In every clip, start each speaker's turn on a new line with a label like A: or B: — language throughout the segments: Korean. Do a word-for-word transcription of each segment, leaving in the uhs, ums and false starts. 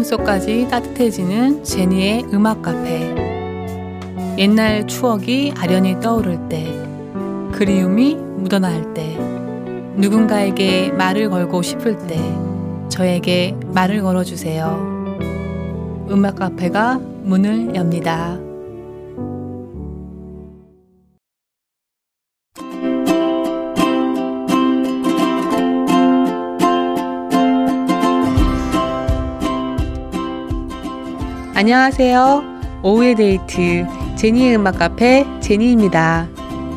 A: 마음속까지 따뜻해지는 제니의 음악 카페. 옛날 추억이 아련히 떠오를 때, 그리움이 묻어나올 때, 누군가에게 말을 걸고 싶을 때 저에게 말을 걸어주세요. 음악 카페가 문을 엽니다. 안녕하세요. 오후의 데이트 제니의 음악 카페 제니입니다.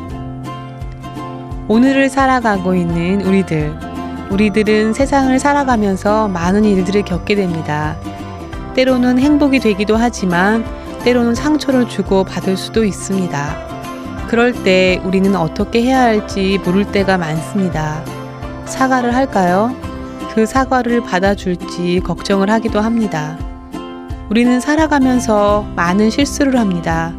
A: 오늘을 살아가고 있는 우리들, 우리들은 세상을 살아가면서 많은 일들을 겪게 됩니다. 때로는 행복이 되기도 하지만 때로는 상처를 주고 받을 수도 있습니다. 그럴 때 우리는 어떻게 해야 할지 모를 때가 많습니다. 사과를 할까요? 그 사과를 받아줄지 걱정을 하기도 합니다. 우리는 살아가면서 많은 실수를 합니다.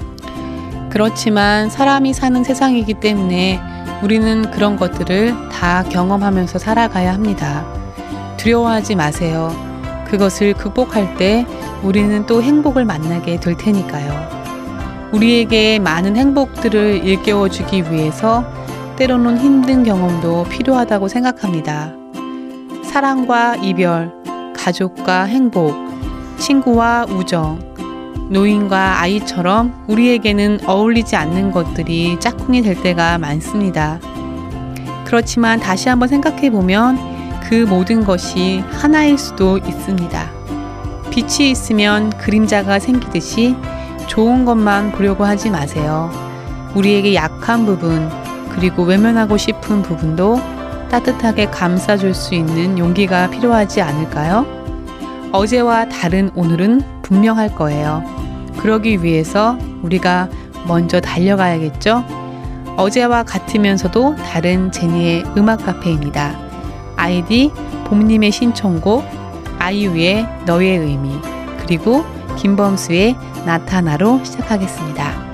A: 그렇지만 사람이 사는 세상이기 때문에 우리는 그런 것들을 다 경험하면서 살아가야 합니다. 두려워하지 마세요. 그것을 극복할 때 우리는 또 행복을 만나게 될 테니까요. 우리에게 많은 행복들을 일깨워주기 위해서 때로는 힘든 경험도 필요하다고 생각합니다. 사랑과 이별, 가족과 행복, 친구와 우정, 노인과 아이처럼 우리에게는 어울리지 않는 것들이 짝꿍이 될 때가 많습니다. 그렇지만 다시 한번 생각해 보면 그 모든 것이 하나일 수도 있습니다. 빛이 있으면 그림자가 생기듯이 좋은 것만 보려고 하지 마세요. 우리에게 약한 부분, 그리고 외면하고 싶은 부분도 따뜻하게 감싸줄 수 있는 용기가 필요하지 않을까요? 어제와 다른 오늘은 분명할 거예요. 그러기 위해서 우리가 먼저 달려가야겠죠? 어제와 같으면서도 다른 제니의 음악 카페입니다. 아이디 봄님의 신청곡, 아이유의 너의 의미, 그리고 김범수의 나타나로 시작하겠습니다.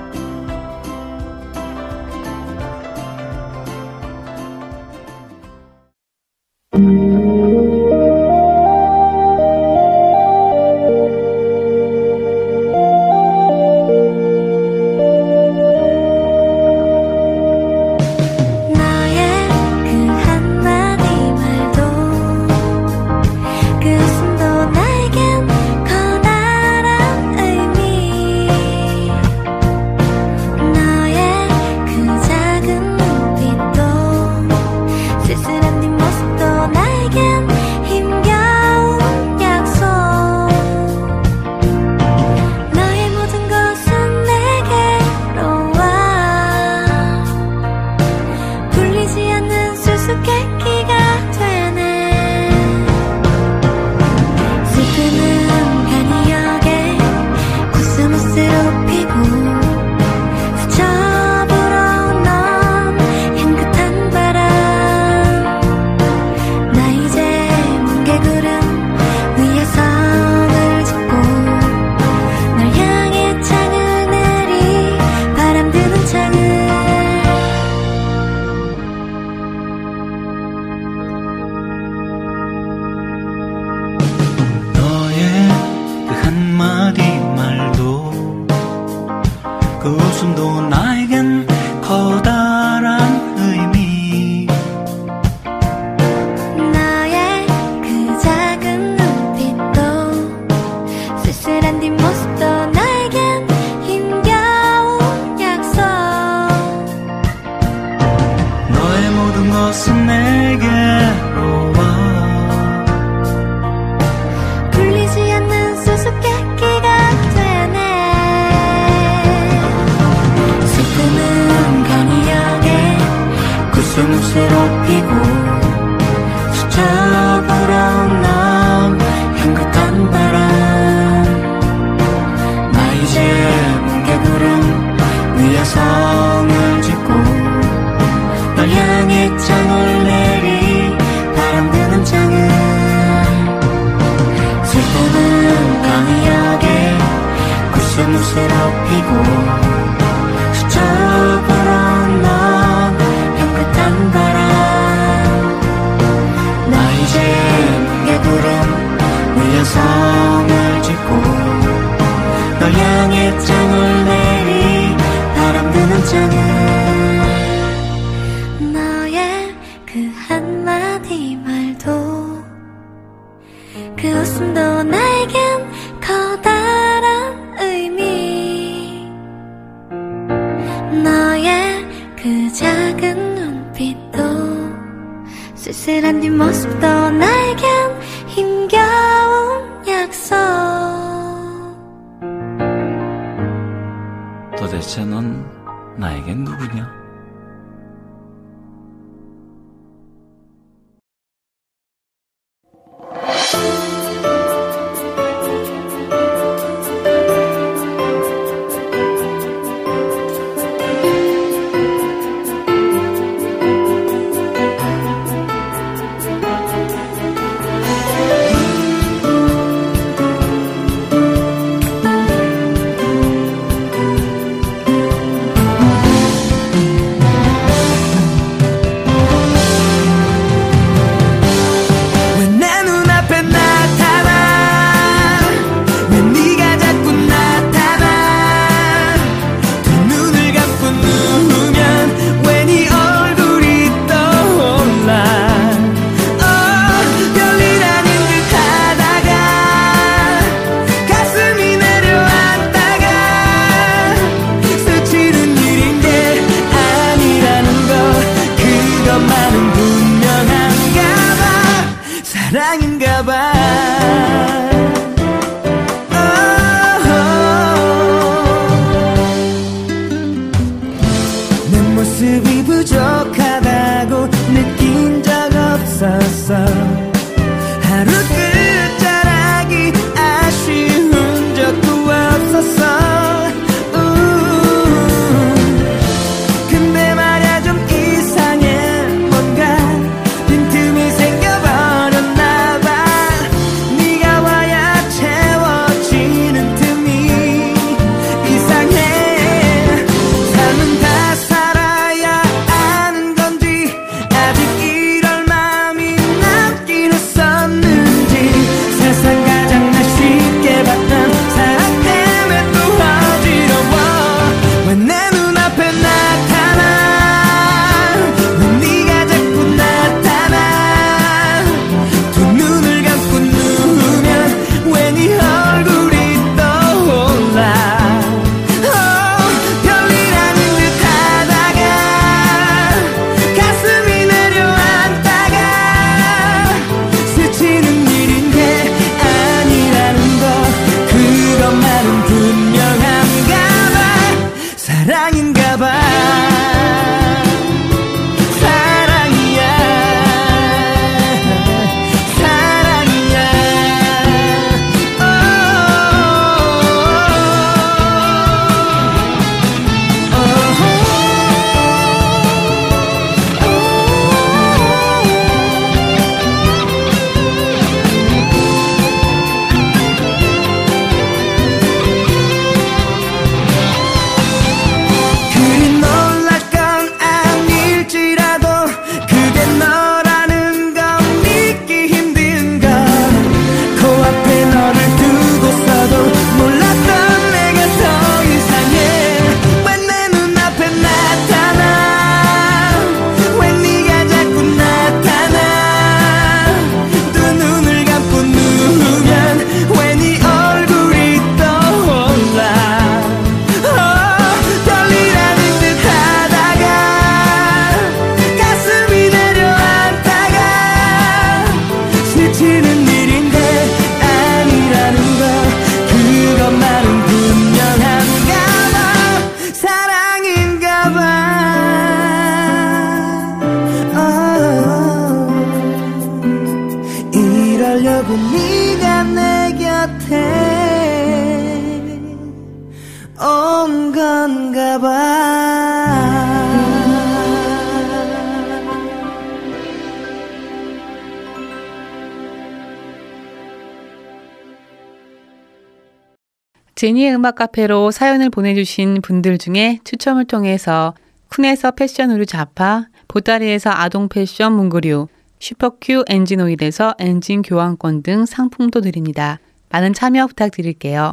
B: 나 이제 뭉게구름 위에서 백장을 내리 바람 부는 창은 너의 그 한마디 말도 그 웃음도 나에겐 커다란 의미 너의 그 작은 눈빛도 쓸쓸한 뒷모습도 나에겐 힘겨운 약속
C: 도대체 넌 나에겐 누구냐?
A: 제니의 음악 카페로 사연을 보내주신 분들 중에 추첨을 통해서 쿤에서 패션 의류 자파, 보따리에서 아동 패션 문구류, 슈퍼큐 엔진오일에서 엔진 교환권 등 상품도 드립니다. 많은 참여 부탁드릴게요.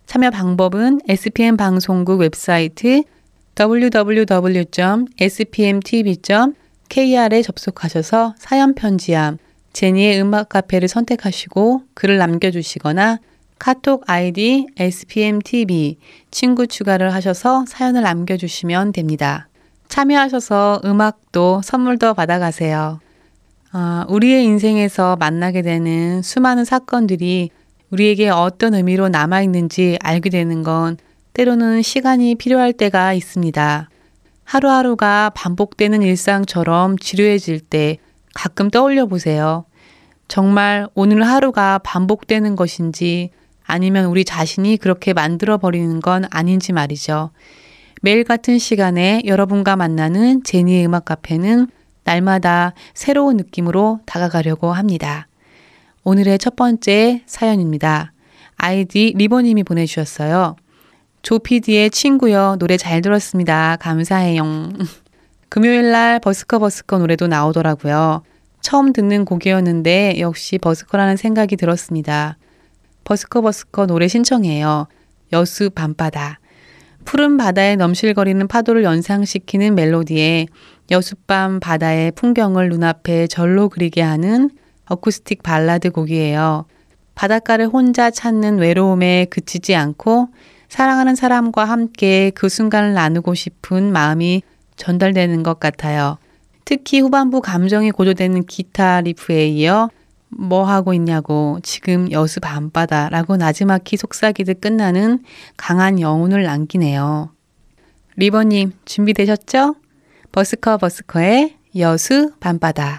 A: 참여 방법은 에스피엠 방송국 웹사이트 더블유 더블유 더블유 점 에스피엠티비 점 케이알에 접속하셔서 사연 편지함 제니의 음악 카페를 선택하시고 글을 남겨주시거나 카톡 아이디 에스피엠티비 친구 추가를 하셔서 사연을 남겨주시면 됩니다. 참여하셔서 음악도 선물도 받아가세요. 아, 우리의 인생에서 만나게 되는 수많은 사건들이 우리에게 어떤 의미로 남아있는지 알게 되는 건 때로는 시간이 필요할 때가 있습니다. 하루하루가 반복되는 일상처럼 지루해질 때 가끔 떠올려 보세요. 정말 오늘 하루가 반복되는 것인지 아니면 우리 자신이 그렇게 만들어버리는 건 아닌지 말이죠. 매일 같은 시간에 여러분과 만나는 제니의 음악 카페는 날마다 새로운 느낌으로 다가가려고 합니다. 오늘의 첫 번째 사연입니다. 아이디 리버님이 보내주셨어요. 조피디의 친구여 노래 잘 들었습니다. 감사해요. 금요일날 버스커 버스커 노래도 나오더라고요. 처음 듣는 곡이었는데 역시 버스커라는 생각이 들었습니다. 버스커 버스커 노래 신청해요. 여수 밤바다. 푸른 바다에 넘실거리는 파도를 연상시키는 멜로디에 여수밤 바다의 풍경을 눈앞에 절로 그리게 하는 어쿠스틱 발라드 곡이에요. 바닷가를 혼자 찾는 외로움에 그치지 않고 사랑하는 사람과 함께 그 순간을 나누고 싶은 마음이 전달되는 것 같아요. 특히 후반부 감정이 고조되는 기타 리프에 이어 뭐 하고 있냐고 지금 여수 밤바다라고 나지막히 속삭이듯 끝나는 강한 여운을 남기네요. 리버님 준비되셨죠? 버스커 버스커의 여수 밤바다.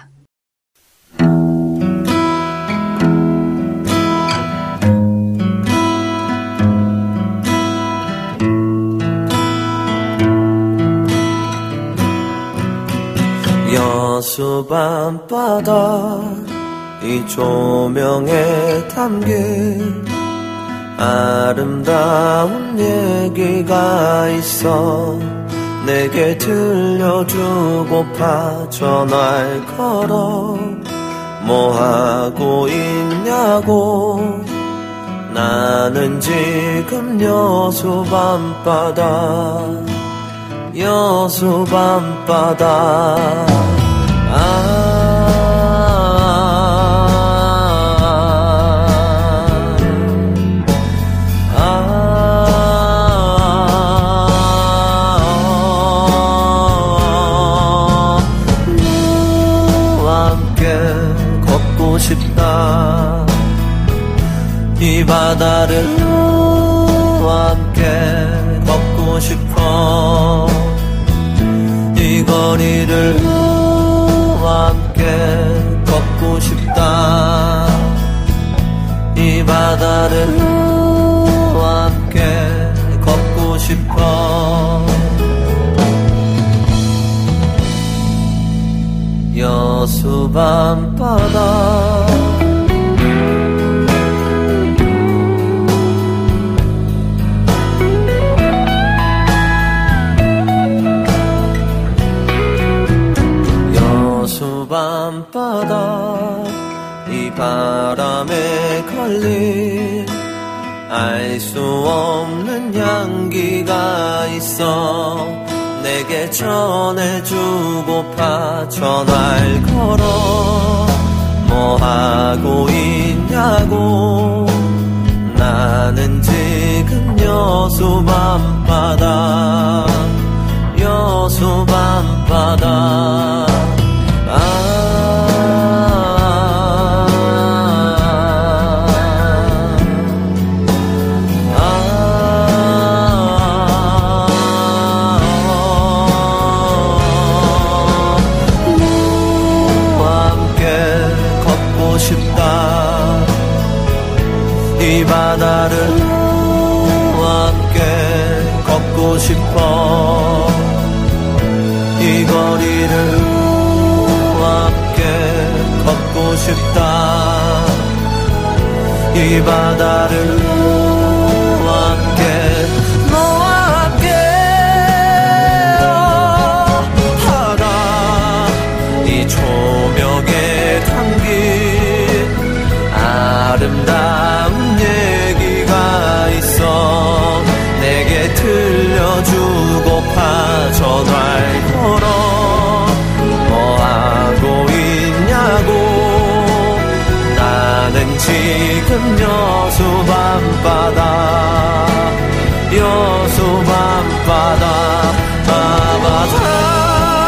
D: 여수 밤바다 이 조명에 담긴 아름다운 얘기가 있어 내게 들려주고파 전화를 걸어 뭐하고 있냐고 나는 지금 여수 밤바다 여수 밤바다 아 싶다 이 바다를 너와 함께 걷고 싶어 이 거리를 너와 함께 걷고 싶다 이 바다를 너와 함께 걷고 싶어 여수 밤바다 여수 밤바다 이 바람에 걸린 알 수 없는 향기가 있어 내게 전해주고파 전화를 걸어 뭐하고 있냐고 나는 지금 여수 밤바다 여수 밤바다 아 이 바다를 너와 함께 걷고 싶어 이 거리를 너와 함께 걷고 싶다 이 바다를 너와 함께 너와 함께 하라 이 조명에 담긴 아름다운 얘기가 있어 여수 밤바다 여수 밤바다 바바다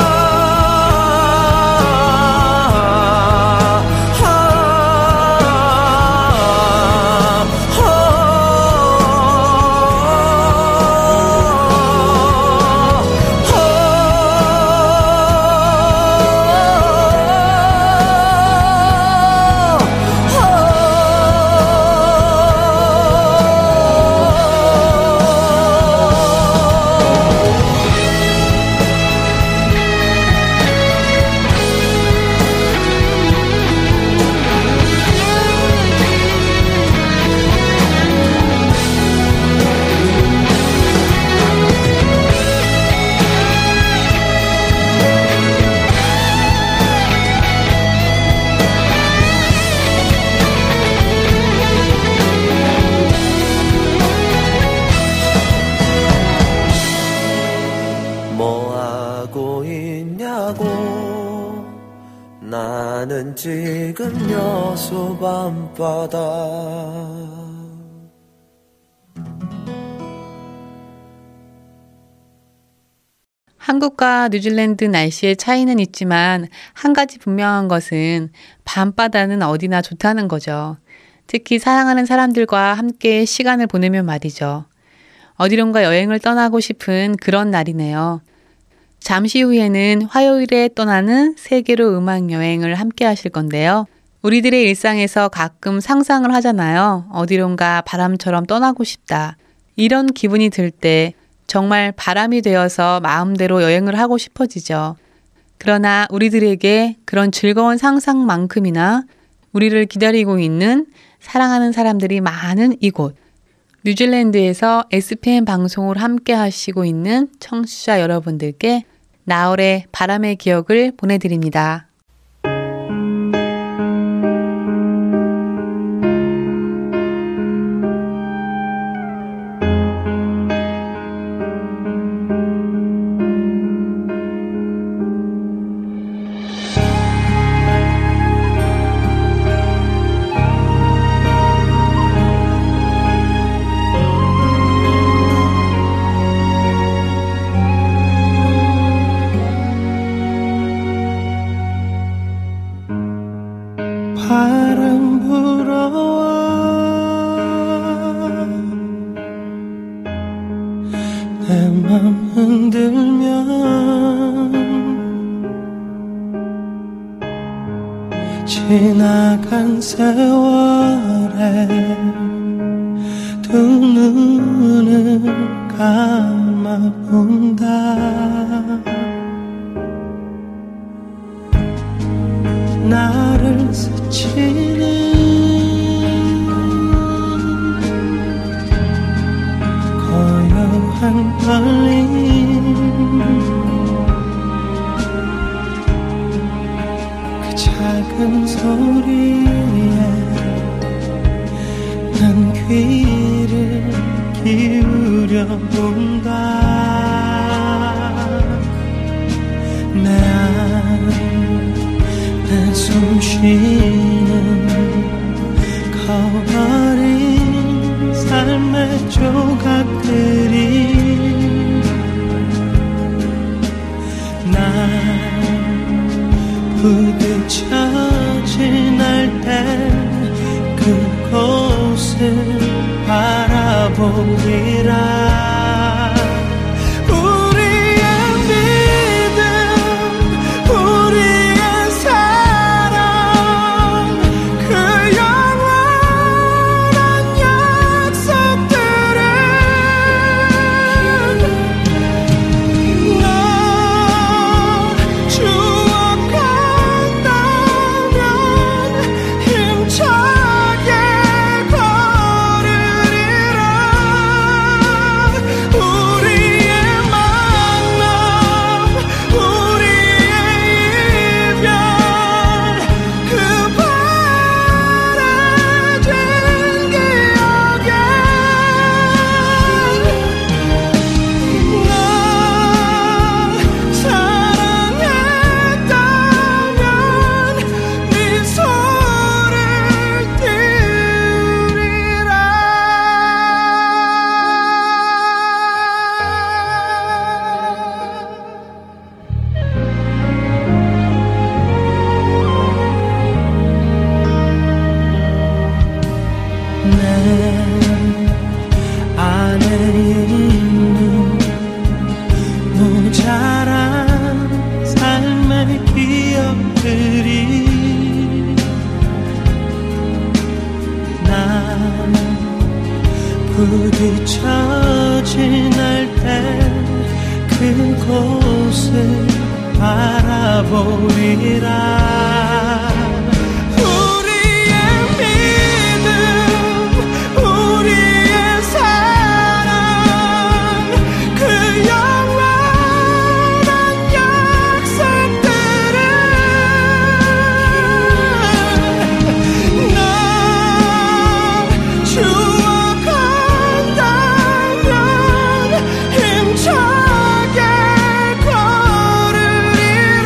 D: 나는 지금 여수 밤바다
A: 한국과 뉴질랜드 날씨의 차이는 있지만 한 가지 분명한 것은 밤바다는 어디나 좋다는 거죠. 특히 사랑하는 사람들과 함께 시간을 보내면 말이죠. 어디론가 여행을 떠나고 싶은 그런 날이네요. 잠시 후에는 화요일에 떠나는 세계로 음악 여행을 함께 하실 건데요. 우리들의 일상에서 가끔 상상을 하잖아요. 어디론가 바람처럼 떠나고 싶다. 이런 기분이 들 때 정말 바람이 되어서 마음대로 여행을 하고 싶어지죠. 그러나 우리들에게 그런 즐거운 상상만큼이나 우리를 기다리고 있는 사랑하는 사람들이 많은 이곳, 뉴질랜드에서 에스피엔 방송을 함께 하시고 있는 청취자 여러분들께 나얼의 바람의 기억을 보내드립니다.
E: 바람 불어와 내 맘 흔들면 지나간 세월에 두 눈을 감아본다. 나를 스치는 고요한 떨림 그 작은 소리에 난 귀를 기울여 본다. 내 안 내 숨쉬는 커버린 삶의 조각들이 난 부딪혀 지날 때 그곳을 바라보리라. 곳을 바라보리라. 우리의 믿음, 우리의 사랑, 그 영원한 약속들을 나 주와 간다면 힘차게 걸으리라.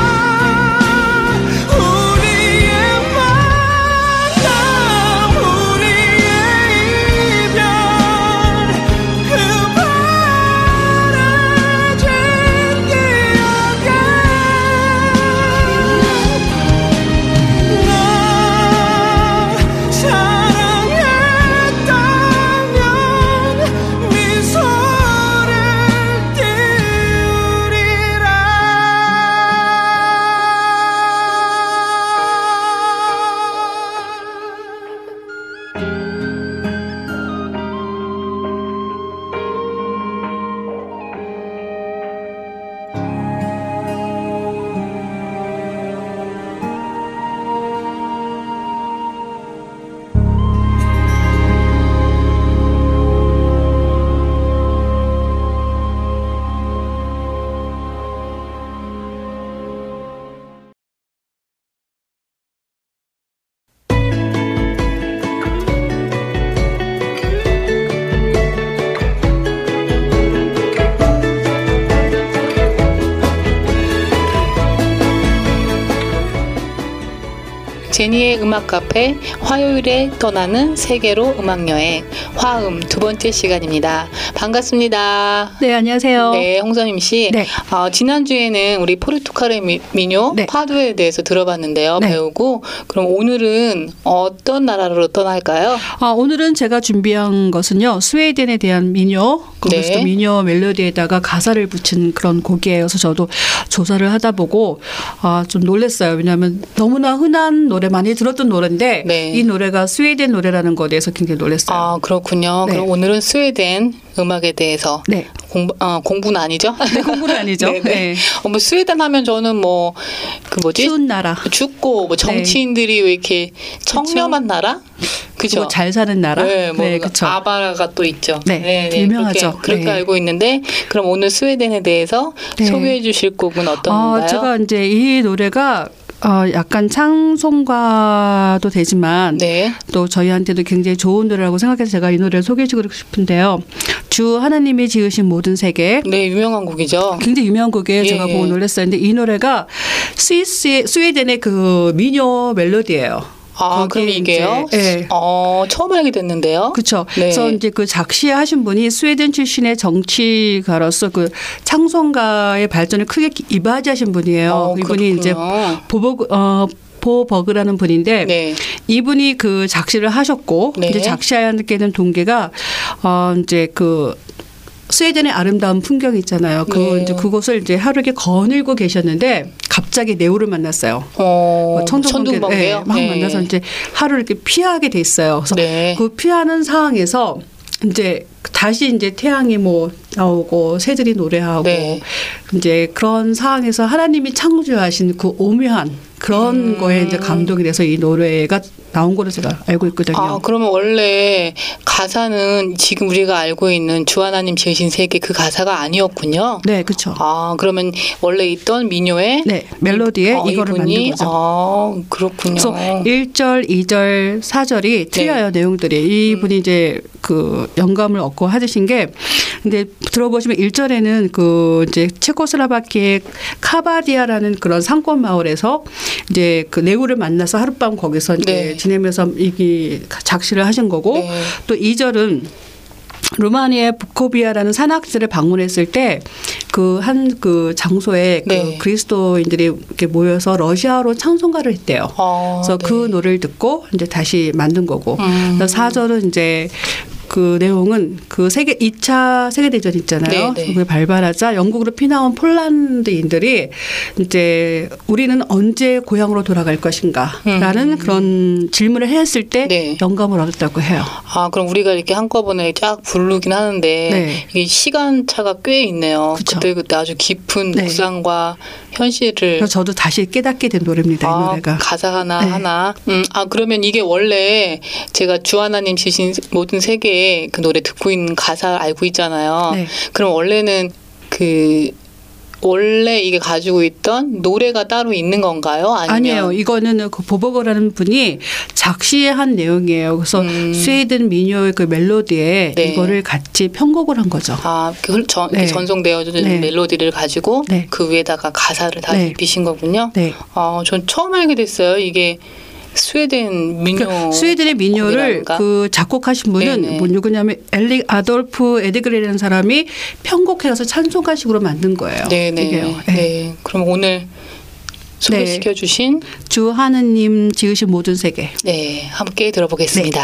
E: 우리의 만남, 우리의 이별, 그 바래진 기억에 나 사랑했다면 미소를 띄우리라.
A: 제니의 음악 카페 화요일에 떠나는 세계로 음악 여행 화음 두 번째 시간입니다. 반갑습니다.
F: 네, 안녕하세요.
A: 네, 홍선임 씨.
F: 네.
A: 어, 지난주에는 우리 포르투갈의 미, 민요
F: 네.
A: 파도에 대해서 들어봤는데요.
F: 네.
A: 배우고 그럼 오늘은 어떤 나라로 떠날까요?
F: 아, 오늘은 제가 준비한 것은요. 스웨덴에 대한 민요, 거기서
A: 네.
F: 또 민요 멜로디에다가 가사를 붙인 그런 곡이에요. 그래서 저도 조사를 하다 보고 아, 좀 놀랐어요. 왜냐하면 너무나 흔한 노래 많이 들었던 노래인데
A: 네.
F: 이 노래가 스웨덴 노래라는 것에 대해서 굉장히 놀랐어요.
A: 아, 그렇군요.
F: 네.
A: 그럼 오늘은 스웨덴 음악에 대해서
F: 네.
A: 공부, 어, 공부는 아니죠?
F: 네, 공부는 아니죠.
A: 네, 네.
F: 네.
A: 어, 뭐 스웨덴 하면 저는 뭐 그 뭐지?
F: 추운 나라.
A: 춥고 뭐 정치인들이 왜 이렇게 청렴한 나라? 그죠?
F: 뭐 잘 사는 나라.
A: 네, 뭐
F: 네, 그렇죠.
A: 아바라가 또 있죠.
F: 네, 유명하죠.
A: 그렇게, 그렇게
F: 네.
A: 알고 있는데 그럼 오늘 스웨덴에 대해서
F: 네.
A: 소개해 주실 곡은 어떤
F: 어,
A: 건가요?
F: 제가 이제 이 노래가 어, 약간 찬송가도 되지만
A: 네.
F: 또 저희한테도 굉장히 좋은 노래라고 생각해서 제가 이 노래를 소개해주고 싶은데요. 주 하나님이 지으신 모든 세계.
A: 네, 유명한 곡이죠.
F: 굉장히 유명한 곡이에요.
A: 예,
F: 제가
A: 예.
F: 보고 놀랐어요. 근데 이 노래가 스위스의 스웨덴의 그 민요 멜로디예요.
A: 아, 그럼
F: 거기에
A: 이게요?
F: 이제, 예.
A: 어, 처음 알게 됐는데요.
F: 그렇죠.
A: 네.
F: 그래서 이제 그 작시하신 분이 스웨덴 출신의 정치가로서 그 창송가의 발전을 크게 이바지하신 분이에요.
A: 어,
F: 이분이 이제
A: 그렇군요.
F: 보버 어 보버그라는 분인데
A: 네.
F: 이분이 그 작시를 하셨고
A: 네.
F: 이제 작시하게 된 동기가 어 이제 그 스웨덴의 아름다운 풍경 있잖아요. 그
A: 네.
F: 이제 그곳을 이제 하루 이렇게 거닐고 계셨는데 갑자기 네오를 만났어요.
A: 어,
F: 뭐 천둥번개
A: 천둥번개요?
F: 막
A: 네.
F: 만나서 이제 하루를 이렇게 피하게 돼 있어요. 그래서
A: 네.
F: 그 피하는 상황에서 이제 다시 이제 태양이 뭐 나오고 새들이 노래하고
A: 네.
F: 이제 그런 상황에서 하나님이 창조하신 그 오묘한 그런
A: 음.
F: 거에 이제 감동이 돼서 이 노래가 나온 거로 제가 알고 있거든요.
A: 아, 그러면 원래 가사는 지금 우리가 알고 있는 주 하나님 지으신 세계 그 가사가 아니었군요.
F: 네, 그렇죠.
A: 아, 그러면 원래 있던 민요에
F: 네, 멜로디에
A: 어,
F: 이거를
A: 이분이?
F: 만든 거죠.
A: 아, 그렇군요.
F: 그래서 일 절, 이 절, 사 절이 틀려요, 내용들이. 이분이
A: 음.
F: 이제 그 영감을 얻고 하신 게 근데 들어보시면 일 절에는 그 이제 체코슬라바키의 카바디아라는 그런 상권 마을에서 이제 그 네오를 만나서 하룻밤 거기서 이제
A: 네.
F: 지내면서 이게 작시를 하신 거고
A: 네.
F: 또 이 절은 루마니아의 부코비아라는 산악지를 방문했을 때 그 한 그 장소에
A: 네.
F: 그 그리스도인들이 이렇게 모여서 러시아어로 창송가를 했대요.
A: 아,
F: 그래서
A: 네.
F: 그 노래를 듣고 이제 다시 만든 거고.
A: 음.
F: 사 절은 이제 그 그 내용은 그 세계 이 차 세계대전 있잖아요.
G: 네, 네.
F: 그걸 발발하자 영국으로 피나온 폴란드인들이 이제 우리는 언제 고향으로 돌아갈 것인가라는
G: 음.
F: 그런 질문을 했을 때
G: 네.
F: 영감을 얻었다고 해요.
G: 아, 그럼 우리가 이렇게 한꺼번에 쫙 부르긴 하는데
F: 네.
G: 이게 시간차가 꽤 있네요.
F: 그쵸.
G: 그때 그때 아주 깊은
F: 네.
G: 묵상과 현실을
F: 그래서 저도 다시 깨닫게 된 노래입니다. 이
G: 아,
F: 노래가.
G: 가사 하나
F: 네.
G: 하나. 음, 아 그러면 이게 원래 제가 주 하나님 지신 모든 세계에 그 노래 듣고 있는 가사 알고 있잖아요.
F: 네.
G: 그럼 원래는 그 원래 이게 가지고 있던 노래가 따로 있는 건가요? 아니면
F: 아니에요. 이거는 그 보버거라는 분이 작시한 내용이에요. 그래서
G: 음.
F: 스웨덴 민요의 그 멜로디에
G: 네.
F: 이거를 같이 편곡을 한 거죠.
G: 아, 그 전,
F: 네.
G: 전송되어진
F: 네.
G: 멜로디를 가지고
F: 네.
G: 그 위에다가 가사를 다
F: 네.
G: 입히신 거군요.
F: 네.
G: 아, 전 처음 알게 됐어요. 이게 스웨덴 민요.
F: 그러니까 스웨덴의 민요를
G: 곡이라는가?
F: 그 작곡하신 분은
G: 네네.
F: 뭐 누구냐면 엘릭 아돌프 에드그레라는 사람이 편곡해서 찬송가식으로 만든 거예요.
G: 네네.
F: 이게요.
G: 네.
F: 네.
G: 그럼 오늘 소개시켜 주신
F: 주 하느님 지으신 모든 세계.
G: 네, 함께 들어보겠습니다.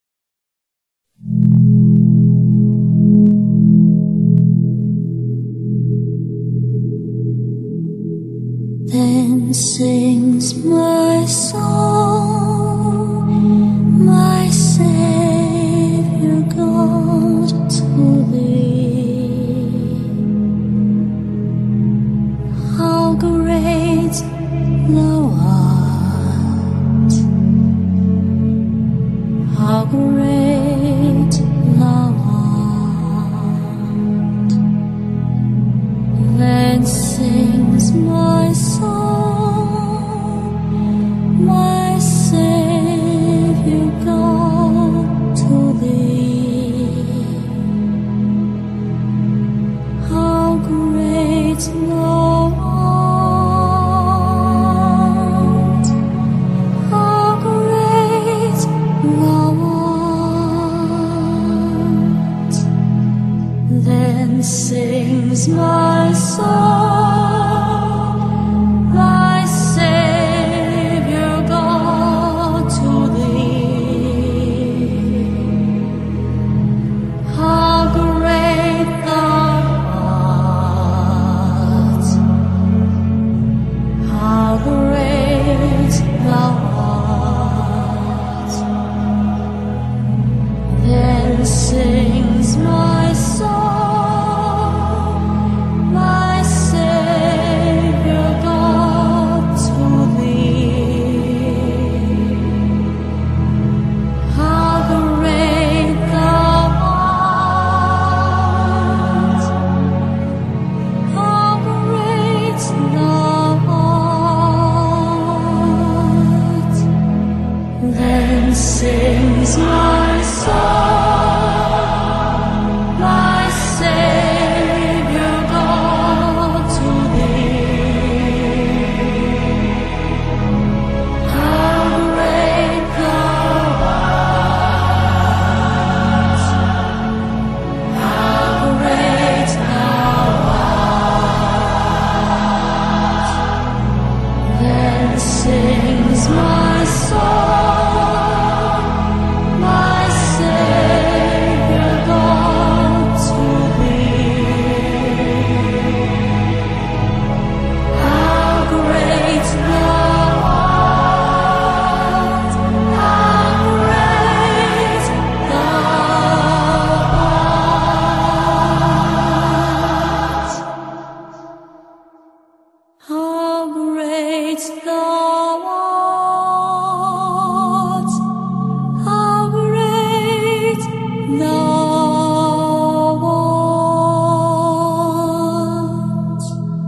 B: Then sings my soul, my Savior God to thee. How great thou art, how great thou art. Then sings my soul, my Savior God to thee. How great thou art, how great thou art. Then sings my soul, my Savior God to thee. How great thou art, how great thou art. Then sings my soul, my Savior God to thee. How great thou art, how great thou art. Then sings my soul, my Savior God to thee. How great thou art, how great thou art. Then sings my soul, my Savior God to thee. How great thou art, how great thou art. How great thou art, how great thou art.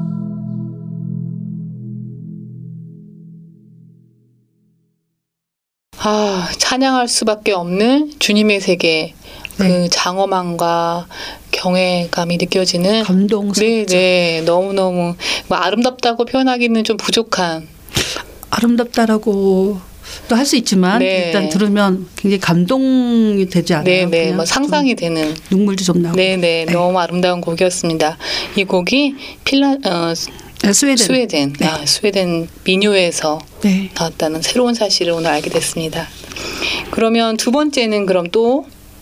G: 아, 찬양할 수밖에 없는 주님의 세계. 그
F: 네.
G: 장엄함과 경외감이 느껴지는
F: 감동스럽죠.
G: 네, 네. 너무너무 뭐 아름답다고 표현하기는 좀 부족한
F: 아름답다라고 또 할 수 있지만
G: 네.
F: 일단 들으면 굉장히 감동이 되지 않아요?
G: 네, 네.
F: 그냥
G: 뭐 상상이 되는
F: 좀 눈물도 좀 나고.
G: 네, 네. 너무 아름다운 곡이었습니다. 이 곡이 필라 어,
F: 네, 스웨덴.
G: 스웨덴.
F: 네.
G: 아, 스웨덴 민요에서
F: 네.
G: 나왔다는 새로운 사실을 오늘 알게 됐습니다. 그러면 두 번째는 그럼 또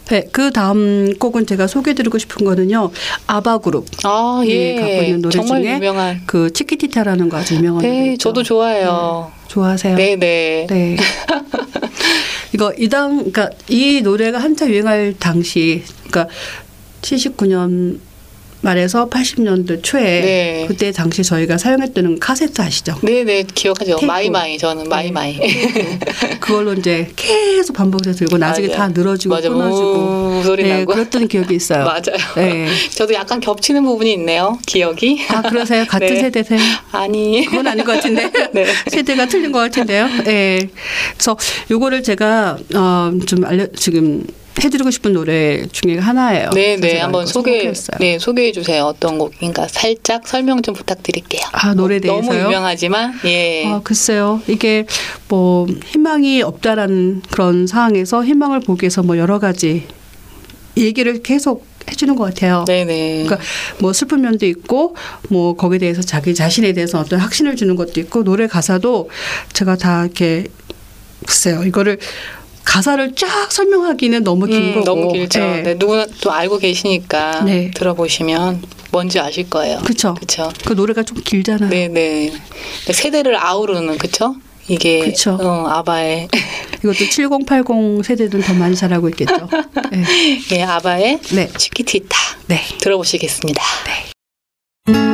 F: 네, 그 다음 곡은 제가 소개해드리고 싶은 거는요. 아바 그룹.
G: 아, 예.
F: 갖고 있는 노래
G: 정말
F: 중에
G: 유명한.
F: 그 치키티타라는 거 아주 유명한 노래.
G: 네,
F: 있죠.
G: 저도 좋아해요.
F: 네. 좋아하세요?
G: 네, 네.
F: 네. 이거 이당 그러니까 이 노래가 한참 유행할 당시 그러니까 칠십구 년 말에서 팔십 년대 초에
G: 네.
F: 그때 당시 저희가 사용했던 카세트 아시죠?
G: 네, 네. 기억하죠.
F: 테이프.
G: 마이마이. 저는 마이마이.
F: 그걸로 이제 계속 반복해서 들고 나중에
G: 맞아요.
F: 다 늘어지고
G: 맞아.
F: 끊어지고
G: 우 소리
F: 네,
G: 나고.
F: 그랬던 기억이 있어요.
G: 맞아요.
F: 네.
G: 저도 약간 겹치는 부분이 있네요. 기억이.
F: 아 그러세요? 같은
G: 네.
F: 세대세요?
G: 아니.
F: 그건 아닌 것 같은데
G: 네.
F: 세대가 틀린 것 같은데요. 네. 그래서 요거를 제가 어, 좀 알려 지금 해드리고 싶은 노래 중에 하나예요.
G: 네, 네.
F: 제가
G: 한번
F: 이거
G: 소개,
F: 선곡했어요.
G: 네, 소개해 주세요. 어떤 곡인가 살짝 설명 좀 부탁드릴게요.
F: 아 노래 대해서요?
G: 너무 유명하지만, 예.
F: 아, 글쎄요. 이게 뭐 희망이 없다라는 그런 상황에서 희망을 보기 위해서 뭐 여러 가지 얘기를 계속 해주는 것 같아요.
G: 네네.
F: 그러니까 뭐 슬픈 면도 있고 뭐 거기에 대해서 자기 자신에 대해서 어떤 확신을 주는 것도 있고 노래 가사도 제가 다 이렇게 글쎄요. 이거를 가사를 쫙 설명하기는 너무 긴
G: 음,
F: 거고
G: 너무 길죠.
F: 네.
G: 네, 누구나 또 알고 계시니까
F: 네.
G: 들어보시면 뭔지 아실 거예요.
F: 그렇죠.
G: 그렇죠.
F: 그 노래가 좀 길잖아요.
G: 네네. 세대를 아우르는 그쵸? 이게
F: 그쵸.
G: 어, 아바의
F: 이것도 칠십, 팔십 세대들은 더 많이 잘 알고 있겠죠. 네.
G: 예, 아바의
F: 네.
G: 치키티타
F: 네.
G: 들어보시겠습니다.
F: 네.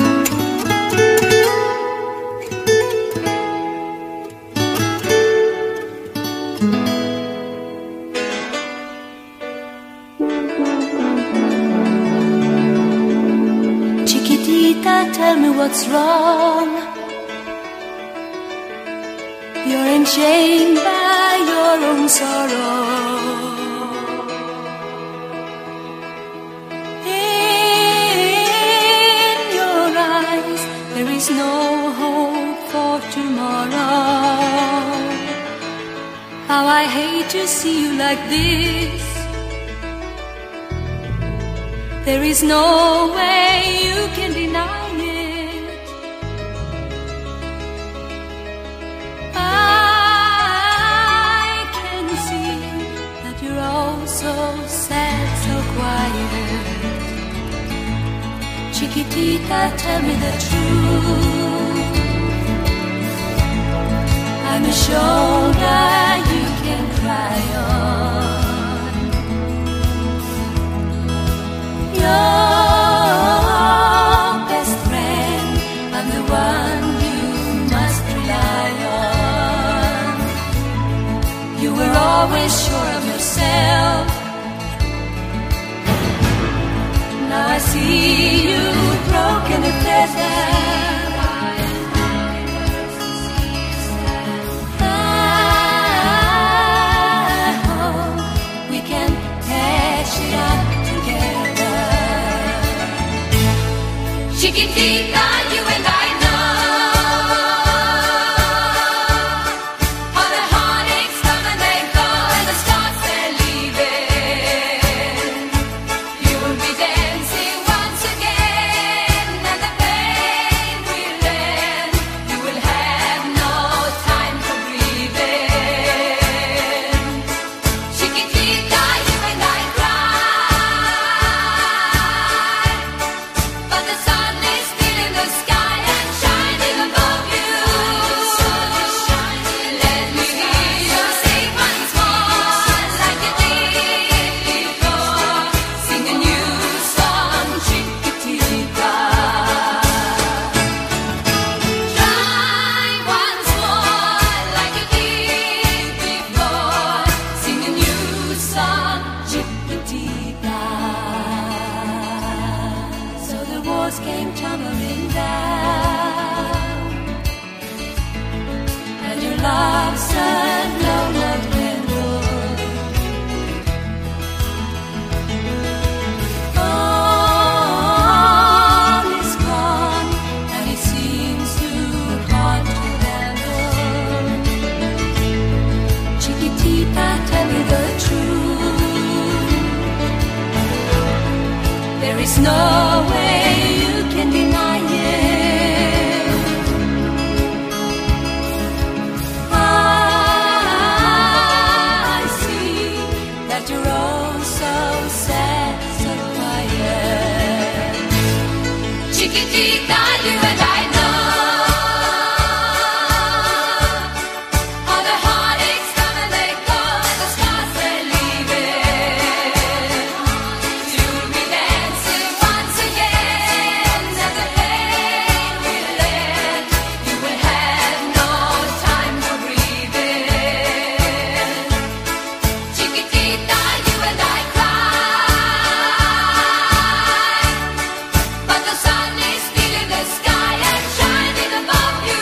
B: Chiquitita, tell me what's wrong. You're enchained by your own sorrow. In your eyes, there is no hope for tomorrow. How I hate to see you like this. There is no way you can deny it. I can see that you're all so sad, so quiet. Chiquitita, tell me the truth. I'm a shoulder you can cry on. Your best friend, I'm the one you must rely on. You were always sure of yourself. Now I see you broken and pleasant. I hope we can hash it out together. Chiquitita, you and I know how the heartaches come and they go and the stars they're leaving. You'll be dancing once again and the pain will end. You will have no time for breathing. Chiquitita, you and I cry, but the sun is still in the sky and shining above you. Let me hear you sing once more like you did before. Sing a new song, Chiquitita. Try once more like you did before. Sing a new song, Chiquitita. So the walls came tumbling down, and your love turned no more candle. All is gone, and it seems too hard to handle. Chiquitita, tell me the truth. There is no way you can deny it. I see that you're all Chiquitita, you and I know all the heartaches come and they go, and the stars they're leaving. You'll be dancing once again, and the pain will end. You will have no time for breathing. Chiquitita, you and I cry, but the sun is still in the sky and shining above you.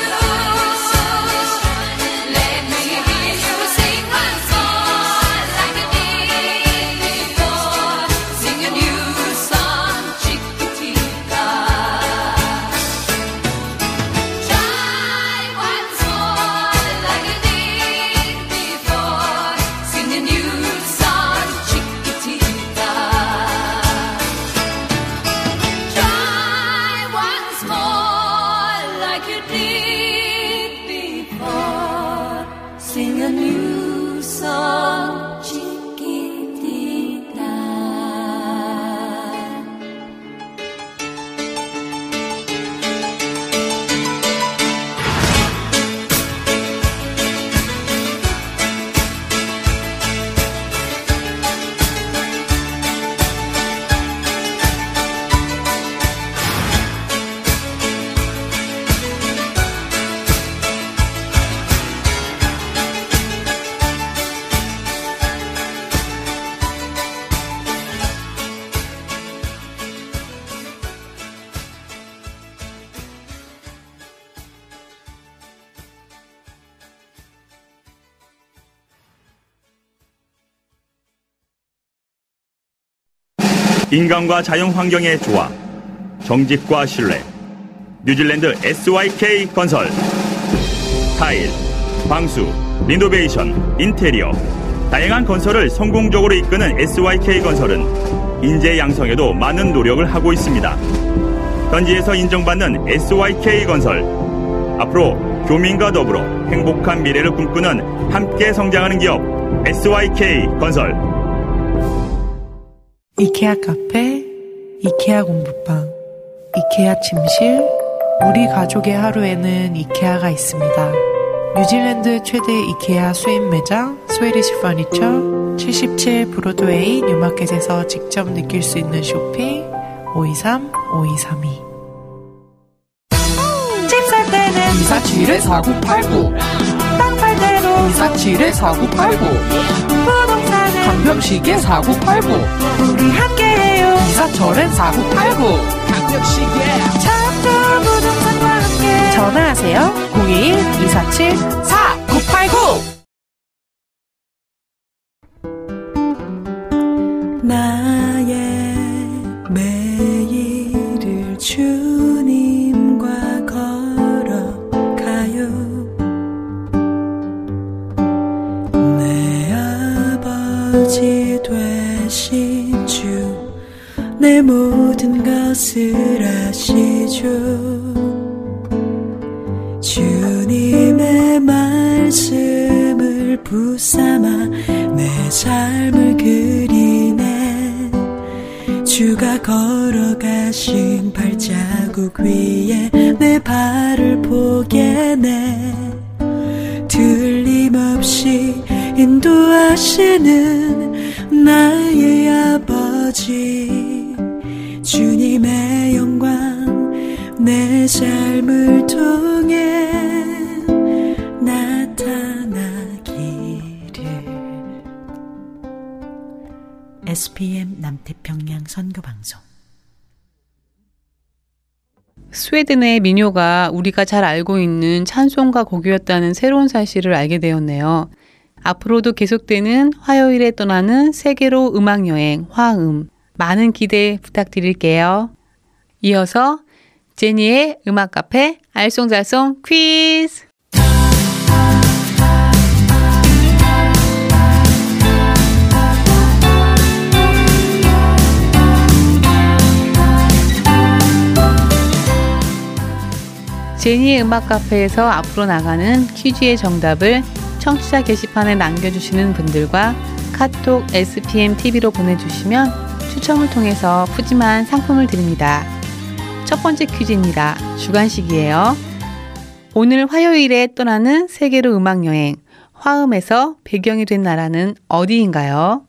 B: Let me hear you sing once more, like you did before. Sing a new song, Chiquitita. Try once more, like you did before. Sing a new song, Chiquitita. Try once more, like you did before. Sing a new song, Chiquitita.
H: 인간과 자연환경의 조화, 정직과 신뢰, 뉴질랜드 에스와이케이 건설. 타일, 방수, 리노베이션, 인테리어, 다양한 건설을 성공적으로 이끄는 에스와이케이 건설은 인재 양성에도 많은 노력을 하고 있습니다. 현지에서 인정받는 에스와이케이 건설. 앞으로 교민과 더불어 행복한 미래를 꿈꾸는 함께 성장하는 기업 에스와이케이 건설.
I: 이케아 카페, 이케아 공부방, 이케아 침실, 우리 가족의 하루에는 이케아가 있습니다. 뉴질랜드 최대 이케아 수입 매장 스웨디시 퍼니처 칠십칠 브로드웨이 뉴마켓에서 직접 느낄 수 있는 쇼핑 오이삼 오이삼이.
E: 집 살 때는 이사칠일 사구팔구, 땅 팔 때도 이사칠일 사구팔구, 부동산은 강병식의 사구팔구, 우리 함께해요 이사철엔 사구팔구. 강병식의 참 좋은 부동산과 함께 전화하세요. 공이일 이사칠 사구팔구.
I: 나의 매일을 주님과 걸어가요. 내 아버지 되신 주, 내 모든 것을 아시죠. 주님의 말씀을 붙삼아 내 삶을 그리네. 주가 걸어가신 발자국 위에 내 발을 포개네. 틀림없이 인도하시는 나의 아버지, 주님의 영광 내 삶을 통해 나타나기를. 에스피엠 남태평양 선교방송.
A: 스웨덴의 민요가 우리가 잘 알고 있는 찬송가 곡이었다는 새로운 사실을 알게 되었네요. 앞으로도 계속되는 화요일에 떠나는 세계로 음악여행 화음, 많은 기대 부탁드릴게요. 이어서 제니의 음악카페 알쏭달쏭 퀴즈. 제니의 음악카페에서 앞으로 나가는 퀴즈의 정답을 청취자 게시판에 남겨주시는 분들과 카톡 에스피엠 티비로 보내주시면 추첨을 통해서 푸짐한 상품을 드립니다. 첫 번째 퀴즈입니다. 주관식이에요. 오늘 화요일에 떠나는 세계로 음악여행. 화음에서 배경이 된 나라는 어디인가요?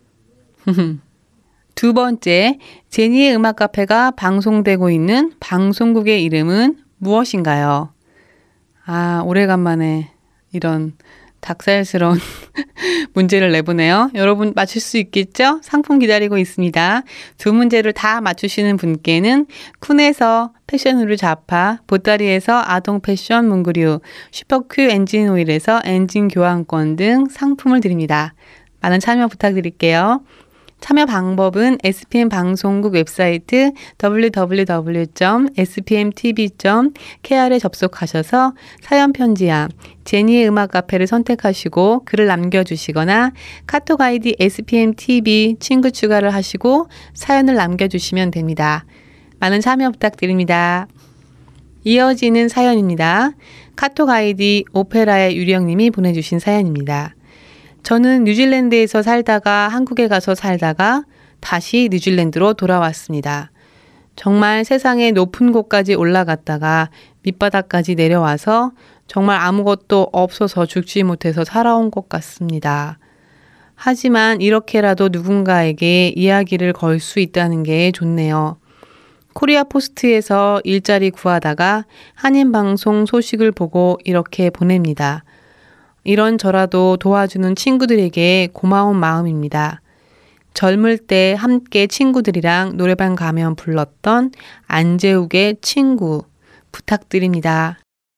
A: 두 번째, 제니의 음악 카페가 방송되고 있는 방송국의 이름은 무엇인가요? 아, 오래간만에 이런 닭살스러운 문제를 내보네요. 여러분 맞출 수 있겠죠? 상품 기다리고 있습니다. 두 문제를 다 맞추시는 분께는 쿤에서 패션으로 자파, 보따리에서 아동 패션 문구류, 슈퍼큐 엔진 오일에서 엔진 교환권 등 상품을 드립니다. 많은 참여 부탁드릴게요. 참여 방법은 에스피엠 방송국 웹사이트 더블유 더블유 더블유 점 에스피엠티비 점 케이알에 접속하셔서 사연 편지함, 제니의 음악 카페를 선택하시고 글을 남겨주시거나 카톡 아이디 에스피엠티비 친구 추가를 하시고 사연을 남겨주시면 됩니다. 많은 참여 부탁드립니다. 이어지는 사연입니다. 카톡 아이디 오페라의 유령님이 보내주신 사연입니다. 저는 뉴질랜드에서 살다가 한국에 가서 살다가 다시 뉴질랜드로 돌아왔습니다. 정말 세상의 높은 곳까지 올라갔다가 밑바닥까지 내려와서 정말 아무것도 없어서 죽지 못해서 살아온 것 같습니다. 하지만 이렇게라도 누군가에게 이야기를 걸 수 있다는 게 좋네요. 코리아 포스트에서 일자리 구하다가 한인방송 소식을 보고 이렇게 보냅니다. 이런저라도 도와주는 친구들에게 고마운 마음입니다. 젊을 때 함께 친구들이랑 노래방 가면 불렀던 안재욱의 친구 부탁드립니다.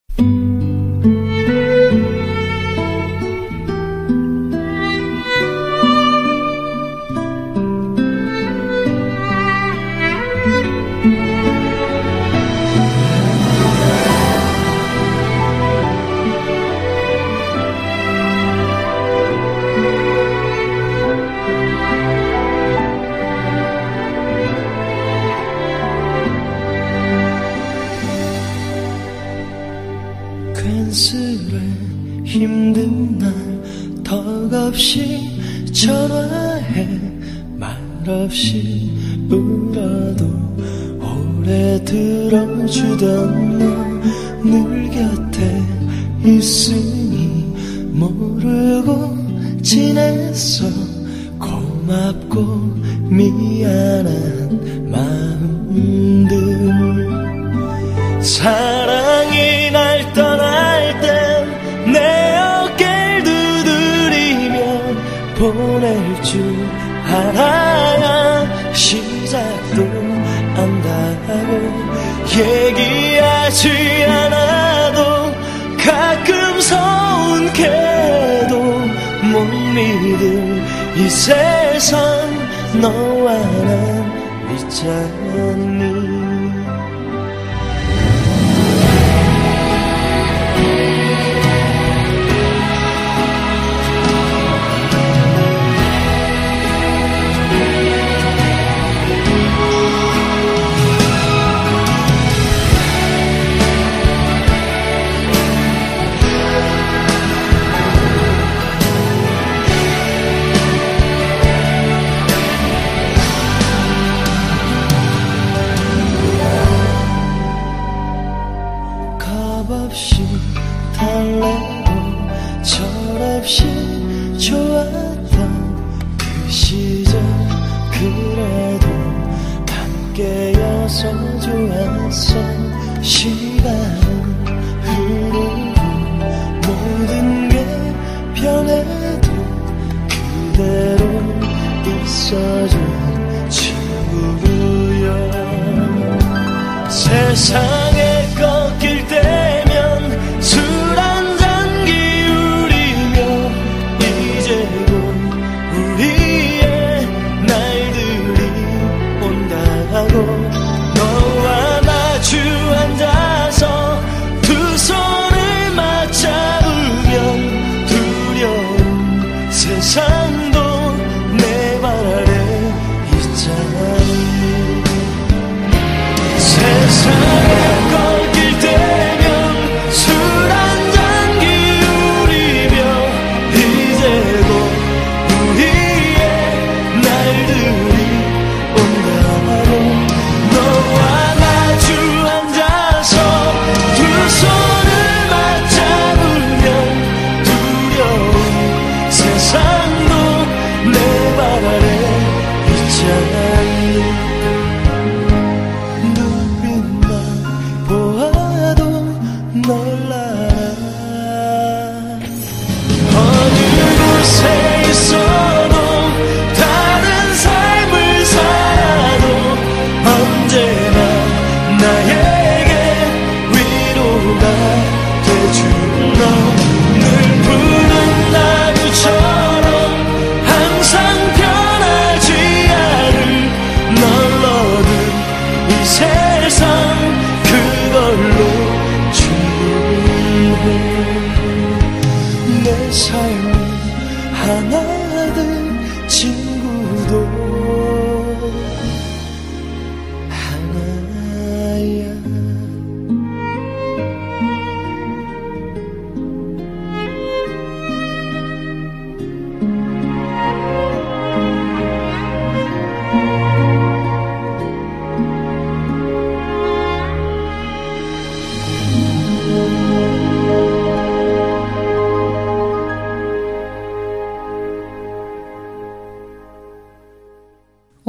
J: 괜스레 힘든 날 덕없이 전화해 말없이 울어도 오래 들어주던 너 늘 곁에 있으니 모르고 지냈어. 고맙고 미안한 마음들 사랑이 날 떠날 땐 내 어깨를 두드리며 보낼 줄 알아야 시작도 안다고 얘기하지 않아도 가끔 서운해도 못 믿을 이 세상 너와 난 있잖니. 좋았던 그 시절 그래도 함께여서 좋았어. 시간은 흐르고 모든 게 변해도 그대로 있어준 친구여. 세상에 꺾일 때면 술 한잔 기울이며 이제도 우리의 날들이 온다고 너와 마주 앉아서 두 손을 맞잡으면 두려운 세상도 내 발 아래 있잖니. 세상에 꺾일 때면 술 한잔 기울이며 이제도 우리의 날들이 온다고 너와 마주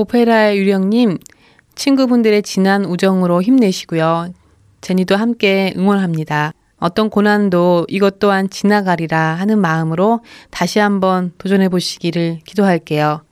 A: 오페라의 유령님, 친구분들의 진한 우정으로 힘내시고요. 제니도 함께 응원합니다. 어떤 고난도 이것 또한 지나가리라 하는 마음으로 다시 한번 도전해 보시기를 기도할게요.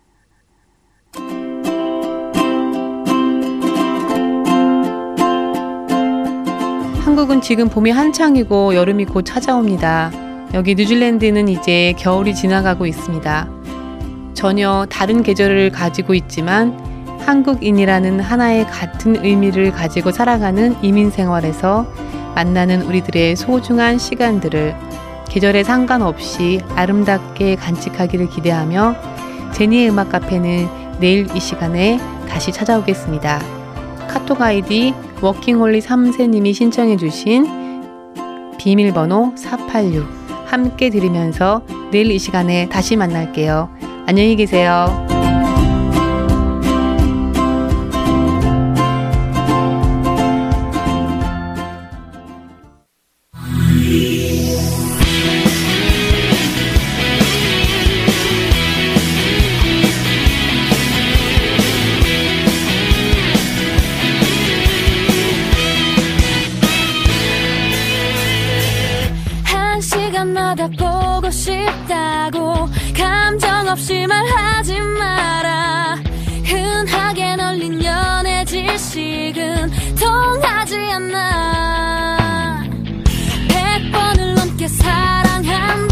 A: 한국은 지금 봄이 한창이고 여름이 곧 찾아옵니다. 여기 뉴질랜드는 이제 겨울이 지나가고 있습니다. 전혀 다른 계절을 가지고 있지만 한국인이라는 하나의 같은 의미를 가지고 살아가는 이민 생활에서 만나는 우리들의 소중한 시간들을 계절에 상관없이 아름답게 간직하기를 기대하며 제니의 음악 카페는 내일 이 시간에 다시 찾아오겠습니다. 카톡 아이디 워킹홀리 삼 세님이 신청해 주신 비밀번호 사팔육 함께 들으면서 내일 이 시간에 다시 만날게요. 안녕히 계세요.
B: 시간마다 보고 싶다고 감정 없이 말하지 마라. 흔하게 널린 연애 지식은 통하지 않아. 백 번을 넘게 사랑한다.